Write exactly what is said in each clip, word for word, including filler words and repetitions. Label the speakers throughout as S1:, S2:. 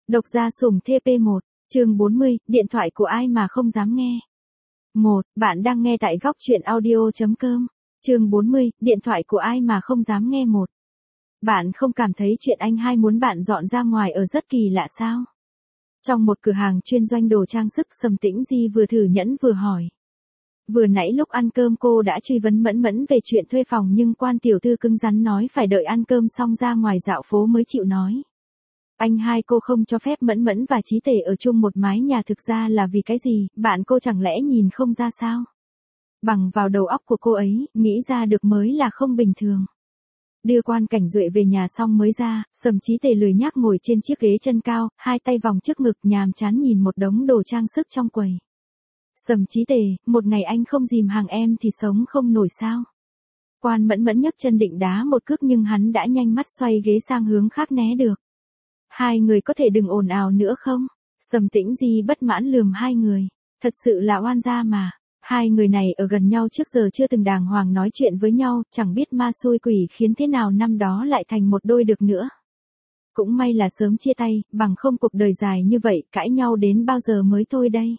S1: Độc gia Sủng T P một, chương bốn mươi, điện thoại của ai mà không dám nghe. một. Bạn đang nghe tại góc truyện audio.com. Chương bốn mươi, điện thoại của ai mà không dám nghe. Một. Bạn không cảm thấy chuyện anh hai muốn bạn dọn ra ngoài ở rất kỳ lạ sao? Trong một cửa hàng chuyên doanh đồ trang sức, Sầm Tĩnh Di vừa thử nhẫn vừa hỏi. Vừa nãy lúc ăn cơm cô đã truy vấn Mẫn Mẫn về chuyện thuê phòng nhưng quan tiểu thư cứng rắn nói phải đợi ăn cơm xong ra ngoài dạo phố mới chịu nói. Anh hai cô không cho phép Mẫn Mẫn và Chí Tể ở chung một mái nhà, thực ra là vì cái gì, bạn cô chẳng lẽ nhìn không ra sao? Bằng vào đầu óc của cô ấy, nghĩ ra được mới là không bình thường. Đưa Quan Cảnh Duệ về nhà xong mới ra, Sầm Chí Tể lười nhác ngồi trên chiếc ghế chân cao, hai tay vòng trước ngực nhàm chán nhìn một đống đồ trang sức trong quầy. Sầm Chí Tể, một ngày anh không dìm hàng em thì sống không nổi sao? Quan Mẫn Mẫn nhấc chân định đá một cước nhưng hắn đã nhanh mắt xoay ghế sang hướng khác né được. Hai người có thể đừng ồn ào nữa không? Sầm Tĩnh Di bất mãn lườm hai người. Thật sự là oan gia mà. Hai người này ở gần nhau trước giờ chưa từng đàng hoàng nói chuyện với nhau, chẳng biết ma xui quỷ khiến thế nào năm đó lại thành một đôi được nữa. Cũng may là sớm chia tay, bằng không cuộc đời dài như vậy, cãi nhau đến bao giờ mới thôi đây?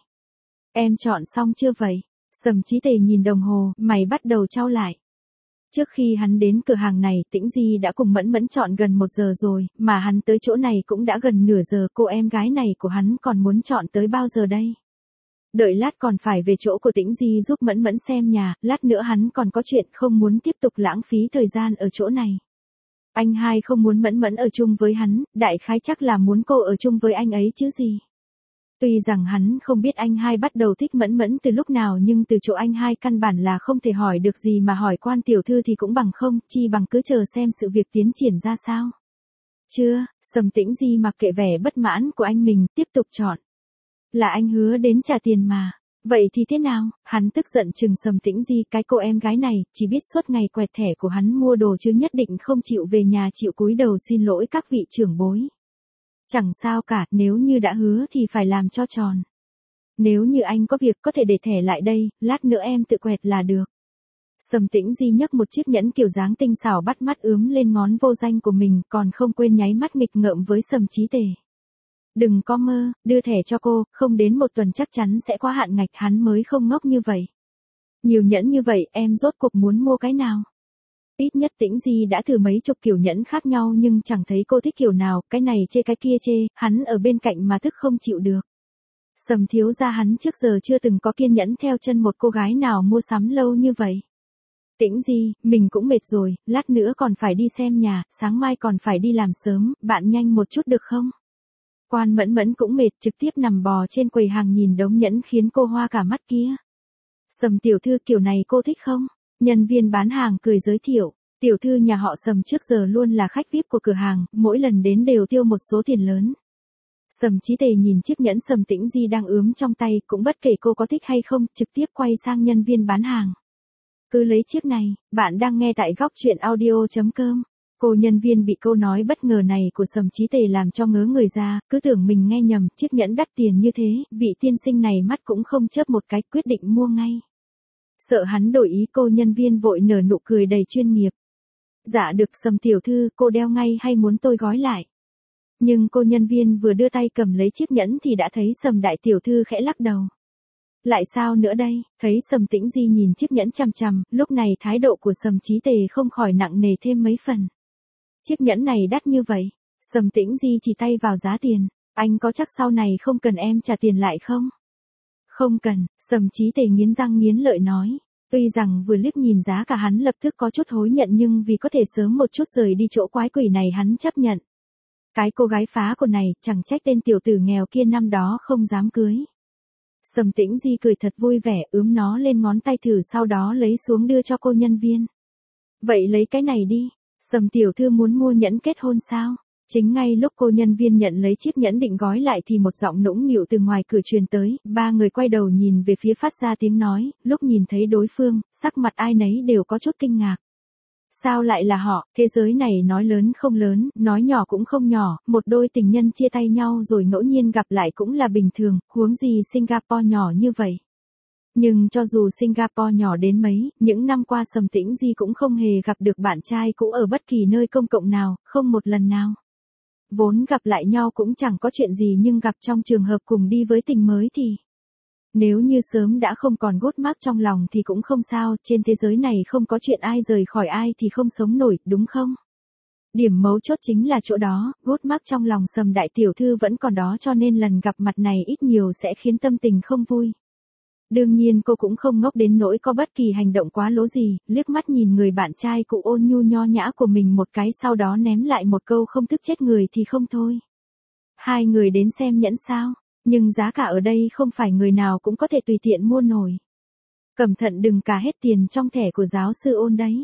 S1: Em chọn xong chưa vậy? Sầm Chí Tể nhìn đồng hồ, mày bắt đầu chau lại. Trước khi hắn đến cửa hàng này, Tĩnh Di đã cùng Mẫn Mẫn chọn gần một giờ rồi, mà hắn tới chỗ này cũng đã gần nửa giờ, cô em gái này của hắn còn muốn chọn tới bao giờ đây? Đợi lát còn phải về chỗ của Tĩnh Di giúp Mẫn Mẫn xem nhà, lát nữa hắn còn có chuyện không muốn tiếp tục lãng phí thời gian ở chỗ này. Anh hai không muốn Mẫn Mẫn ở chung với hắn, đại khái chắc là muốn cô ở chung với anh ấy chứ gì. Tuy rằng hắn không biết anh hai bắt đầu thích Mẫn Mẫn từ lúc nào nhưng từ chỗ anh hai căn bản là không thể hỏi được gì mà hỏi Quan tiểu thư thì cũng bằng không, chi bằng cứ chờ xem sự việc tiến triển ra sao. Chưa, Sầm Tĩnh Di mặc kệ vẻ bất mãn của anh mình, tiếp tục chọn. Là anh hứa đến trả tiền mà. Vậy thì thế nào? Hắn tức giận chừng Sầm Tĩnh Di, cái cô em gái này, chỉ biết suốt ngày quẹt thẻ của hắn mua đồ chứ nhất định không chịu về nhà chịu cúi đầu xin lỗi các vị trưởng bối. Chẳng sao cả, nếu như đã hứa thì phải làm cho tròn. Nếu như anh có việc có thể để thẻ lại đây, lát nữa em tự quẹt là được. Sầm Tĩnh Di nhấc một chiếc nhẫn kiểu dáng tinh xảo bắt mắt ướm lên ngón vô danh của mình, còn không quên nháy mắt nghịch ngợm với Sầm Chí Tể. Đừng có mơ, đưa thẻ cho cô, không đến một tuần chắc chắn sẽ qua hạn ngạch, hắn mới không ngốc như vậy. Nhiều nhẫn như vậy, em rốt cuộc muốn mua cái nào? Ít nhất Tĩnh Di đã thử mấy chục kiểu nhẫn khác nhau nhưng chẳng thấy cô thích kiểu nào, cái này chê cái kia chê, hắn ở bên cạnh mà thức không chịu được. Sầm thiếu gia hắn trước giờ chưa từng có kiên nhẫn theo chân một cô gái nào mua sắm lâu như vậy. Tĩnh Di, mình cũng mệt rồi, lát nữa còn phải đi xem nhà, sáng mai còn phải đi làm sớm, bạn nhanh một chút được không? Quan Mẫn Mẫn cũng mệt, trực tiếp nằm bò trên quầy hàng nhìn đống nhẫn khiến cô hoa cả mắt kia. Sầm tiểu thư, kiểu này cô thích không? Nhân viên bán hàng cười giới thiệu, tiểu thư nhà họ Sầm trước giờ luôn là khách vi ai pi của cửa hàng, mỗi lần đến đều tiêu một số tiền lớn. Sầm Chí Tể nhìn chiếc nhẫn Sầm Tĩnh Di đang ướm trong tay, cũng bất kể cô có thích hay không, trực tiếp quay sang nhân viên bán hàng. Cứ lấy chiếc này, bạn đang nghe tại góc truyện audio.com. Cô nhân viên bị câu nói bất ngờ này của Sầm Chí Tể làm cho ngớ người ra, cứ tưởng mình nghe nhầm, chiếc nhẫn đắt tiền như thế, vị tiên sinh này mắt cũng không chớp một cái, quyết định mua ngay. Sợ hắn đổi ý, cô nhân viên vội nở nụ cười đầy chuyên nghiệp. Dạ được Sầm tiểu thư, cô đeo ngay hay muốn tôi gói lại? Nhưng cô nhân viên vừa đưa tay cầm lấy chiếc nhẫn thì đã thấy Sầm đại tiểu thư khẽ lắc đầu. Lại sao nữa đây? Thấy Sầm Tĩnh Di nhìn chiếc nhẫn chằm chằm, lúc này thái độ của Sầm Chí Tể không khỏi nặng nề thêm mấy phần. Chiếc nhẫn này đắt như vậy. Sầm Tĩnh Di chỉ tay vào giá tiền. Anh có chắc sau này không cần em trả tiền lại không? Không cần, Sầm Chí Tể nghiến răng nghiến lợi nói. Tuy rằng vừa liếc nhìn giá cả hắn lập tức có chút hối nhận nhưng vì có thể sớm một chút rời đi chỗ quái quỷ này hắn chấp nhận. Cái cô gái phá của này, chẳng trách tên tiểu tử nghèo kia năm đó không dám cưới. Sầm Tĩnh Di cười thật vui vẻ, ướm nó lên ngón tay thử sau đó lấy xuống đưa cho cô nhân viên. Vậy lấy cái này đi. Sầm tiểu thư muốn mua nhẫn kết hôn sao? Chính ngay lúc cô nhân viên nhận lấy chiếc nhẫn định gói lại thì một giọng nũng nịu từ ngoài cửa truyền tới, ba người quay đầu nhìn về phía phát ra tiếng nói, lúc nhìn thấy đối phương, sắc mặt ai nấy đều có chút kinh ngạc. Sao lại là họ, thế giới này nói lớn không lớn, nói nhỏ cũng không nhỏ, một đôi tình nhân chia tay nhau rồi ngẫu nhiên gặp lại cũng là bình thường, huống gì Singapore nhỏ như vậy. Nhưng cho dù Singapore nhỏ đến mấy, những năm qua Sầm Tĩnh Di cũng không hề gặp được bạn trai cũ ở bất kỳ nơi công cộng nào, không một lần nào. Vốn gặp lại nhau cũng chẳng có chuyện gì nhưng gặp trong trường hợp cùng đi với tình mới thì... Nếu như sớm đã không còn gút mắc trong lòng thì cũng không sao, trên thế giới này không có chuyện ai rời khỏi ai thì không sống nổi, đúng không? Điểm mấu chốt chính là chỗ đó, gút mắc trong lòng Sầm đại tiểu thư vẫn còn đó cho nên lần gặp mặt này ít nhiều sẽ khiến tâm tình không vui. Đương nhiên cô cũng không ngốc đến nỗi có bất kỳ hành động quá lố gì, liếc mắt nhìn người bạn trai cụ ôn nhu nho nhã của mình một cái sau đó ném lại một câu không tức chết người thì không thôi. Hai người đến xem nhẫn sao, nhưng giá cả ở đây không phải người nào cũng có thể tùy tiện mua nổi. Cẩn thận đừng cả hết tiền trong thẻ của giáo sư Ôn đấy.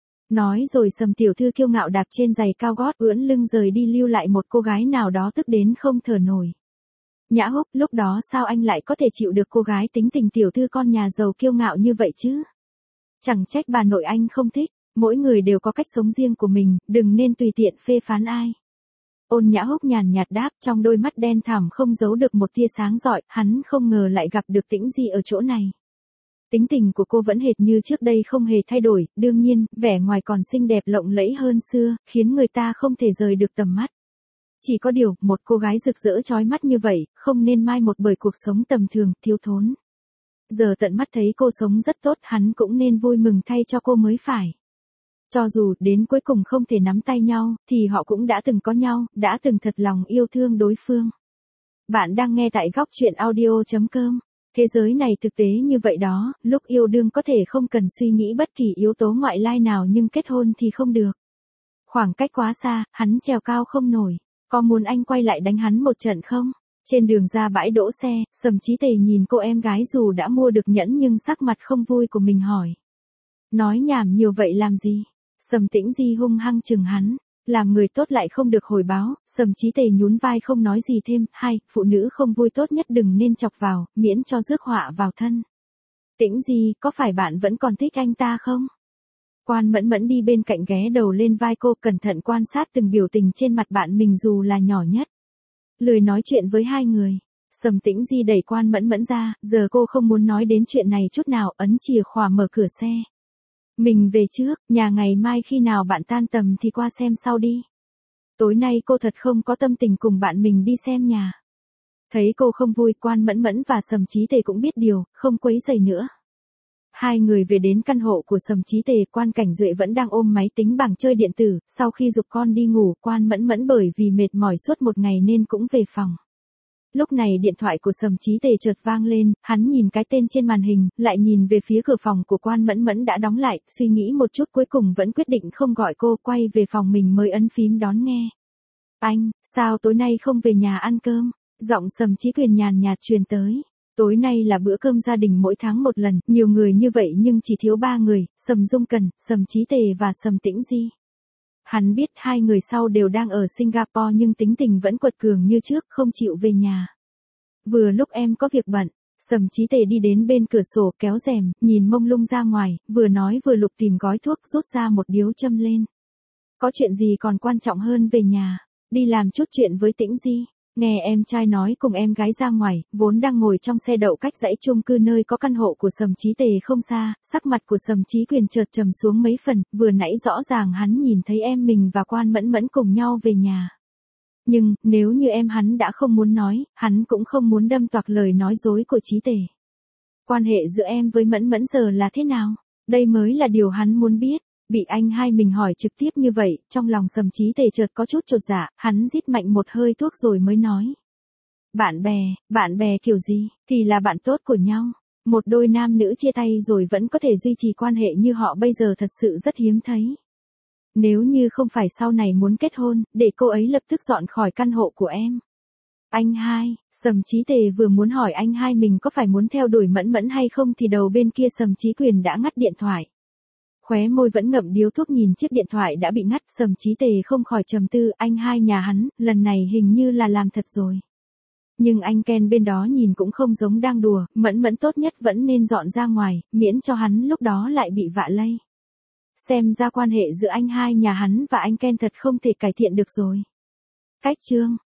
S1: Nói rồi Sầm tiểu thư kiêu ngạo đạp trên giày cao gót ưỡn lưng rời đi lưu lại một cô gái nào đó tức đến không thở nổi. Nhã Húc, lúc đó sao anh lại có thể chịu được cô gái tính tình tiểu thư con nhà giàu kiêu ngạo như vậy chứ? Chẳng trách bà nội anh không thích, mỗi người đều có cách sống riêng của mình, đừng nên tùy tiện phê phán ai. Ôn Nhã Húc nhàn nhạt đáp, trong đôi mắt đen thẳm không giấu được một tia sáng rọi, hắn không ngờ lại gặp được Tĩnh Di ở chỗ này. Tính tình của cô vẫn hệt như trước đây không hề thay đổi, đương nhiên, vẻ ngoài còn xinh đẹp lộng lẫy hơn xưa, khiến người ta không thể rời được tầm mắt. Chỉ có điều, một cô gái rực rỡ chói mắt như vậy, không nên mai một bởi cuộc sống tầm thường, thiếu thốn. Giờ tận mắt thấy cô sống rất tốt, hắn cũng nên vui mừng thay cho cô mới phải. Cho dù đến cuối cùng không thể nắm tay nhau, thì họ cũng đã từng có nhau, đã từng thật lòng yêu thương đối phương. Bạn đang nghe tại góc truyện audio chấm com. Thế giới này thực tế như vậy đó, lúc yêu đương có thể không cần suy nghĩ bất kỳ yếu tố ngoại lai nào nhưng kết hôn thì không được. Khoảng cách quá xa, hắn trèo cao không nổi. Có muốn anh quay lại đánh hắn một trận không? Trên đường ra bãi đỗ xe, Sầm Chí Tề nhìn cô em gái dù đã mua được nhẫn nhưng sắc mặt không vui của mình hỏi. Nói nhảm nhiều vậy làm gì? Sầm Tĩnh Di hung hăng chừng hắn. Làm người tốt lại không được hồi báo, Sầm Chí Tề nhún vai không nói gì thêm. Hai, phụ nữ không vui tốt nhất đừng nên chọc vào, miễn cho rước họa vào thân. Tĩnh Di, có phải bạn vẫn còn thích anh ta không? Quan Mẫn Mẫn đi bên cạnh ghé đầu lên vai cô, cẩn thận quan sát từng biểu tình trên mặt bạn mình dù là nhỏ nhất. Lười nói chuyện với hai người. Sầm Tĩnh Di đẩy Quan Mẫn Mẫn ra, giờ cô không muốn nói đến chuyện này chút nào, ấn chìa khóa mở cửa xe. Mình về trước, nhà ngày mai khi nào bạn tan tầm thì qua xem sau đi. Tối nay cô thật không có tâm tình cùng bạn mình đi xem nhà. Thấy cô không vui, Quan Mẫn Mẫn và Sầm Chí Tề cũng biết điều, không quấy rầy nữa. Hai người về đến căn hộ của Sầm Chí Tề, Quan Cảnh Duệ vẫn đang ôm máy tính bảng chơi điện tử, sau khi giục con đi ngủ, Quan Mẫn Mẫn bởi vì mệt mỏi suốt một ngày nên cũng về phòng. Lúc này điện thoại của Sầm Chí Tề chợt vang lên, hắn nhìn cái tên trên màn hình, lại nhìn về phía cửa phòng của Quan Mẫn Mẫn đã đóng lại, suy nghĩ một chút cuối cùng vẫn quyết định không gọi cô, quay về phòng mình mới ấn phím đón nghe. Anh, sao tối nay không về nhà ăn cơm? Giọng Sầm Chí Quyền nhàn nhạt truyền tới. Tối nay là bữa cơm gia đình mỗi tháng một lần, nhiều người như vậy nhưng chỉ thiếu ba người, Sầm Dung Cần, Sầm Chí Tề và Sầm Tĩnh Di. Hắn biết hai người sau đều đang ở Singapore nhưng tính tình vẫn quật cường như trước, không chịu về nhà. Vừa lúc em có việc bận, Sầm Chí Tề đi đến bên cửa sổ kéo rèm, nhìn mông lung ra ngoài, vừa nói vừa lục tìm gói thuốc rút ra một điếu châm lên. Có chuyện gì còn quan trọng hơn về nhà, đi làm chút chuyện với Tĩnh Di. Nghe em trai nói cùng em gái ra ngoài, vốn đang ngồi trong xe đậu cách dãy chung cư nơi có căn hộ của Sầm Chí Tề không xa, sắc mặt của Sầm Chí Quyền chợt trầm xuống mấy phần, vừa nãy rõ ràng hắn nhìn thấy em mình và Quan Mẫn Mẫn cùng nhau về nhà. Nhưng, nếu như em hắn đã không muốn nói, hắn cũng không muốn đâm toạc lời nói dối của Chí Tề. Quan hệ giữa em với Mẫn Mẫn giờ là thế nào? Đây mới là điều hắn muốn biết. Bị anh hai mình hỏi trực tiếp như vậy, trong lòng Sầm Chí Tề chợt có chút chột dạ, hắn rít mạnh một hơi thuốc rồi mới nói. Bạn bè, bạn bè kiểu gì, thì là bạn tốt của nhau. Một đôi nam nữ chia tay rồi vẫn có thể duy trì quan hệ như họ bây giờ thật sự rất hiếm thấy. Nếu như không phải sau này muốn kết hôn, để cô ấy lập tức dọn khỏi căn hộ của em. Anh hai, Sầm Chí Tề vừa muốn hỏi anh hai mình có phải muốn theo đuổi Mẫn Mẫn hay không thì đầu bên kia Sầm Chí Quyền đã ngắt điện thoại. Khóe môi vẫn ngậm điếu thuốc nhìn chiếc điện thoại đã bị ngắt, Sầm Chí Tề không khỏi trầm tư, anh hai nhà hắn, lần này hình như là làm thật rồi. Nhưng anh Ken bên đó nhìn cũng không giống đang đùa, Mẫn Mẫn tốt nhất vẫn nên dọn ra ngoài, miễn cho hắn lúc đó lại bị vạ lây. Xem ra quan hệ giữa anh hai nhà hắn và anh Ken thật không thể cải thiện được rồi. Cách chương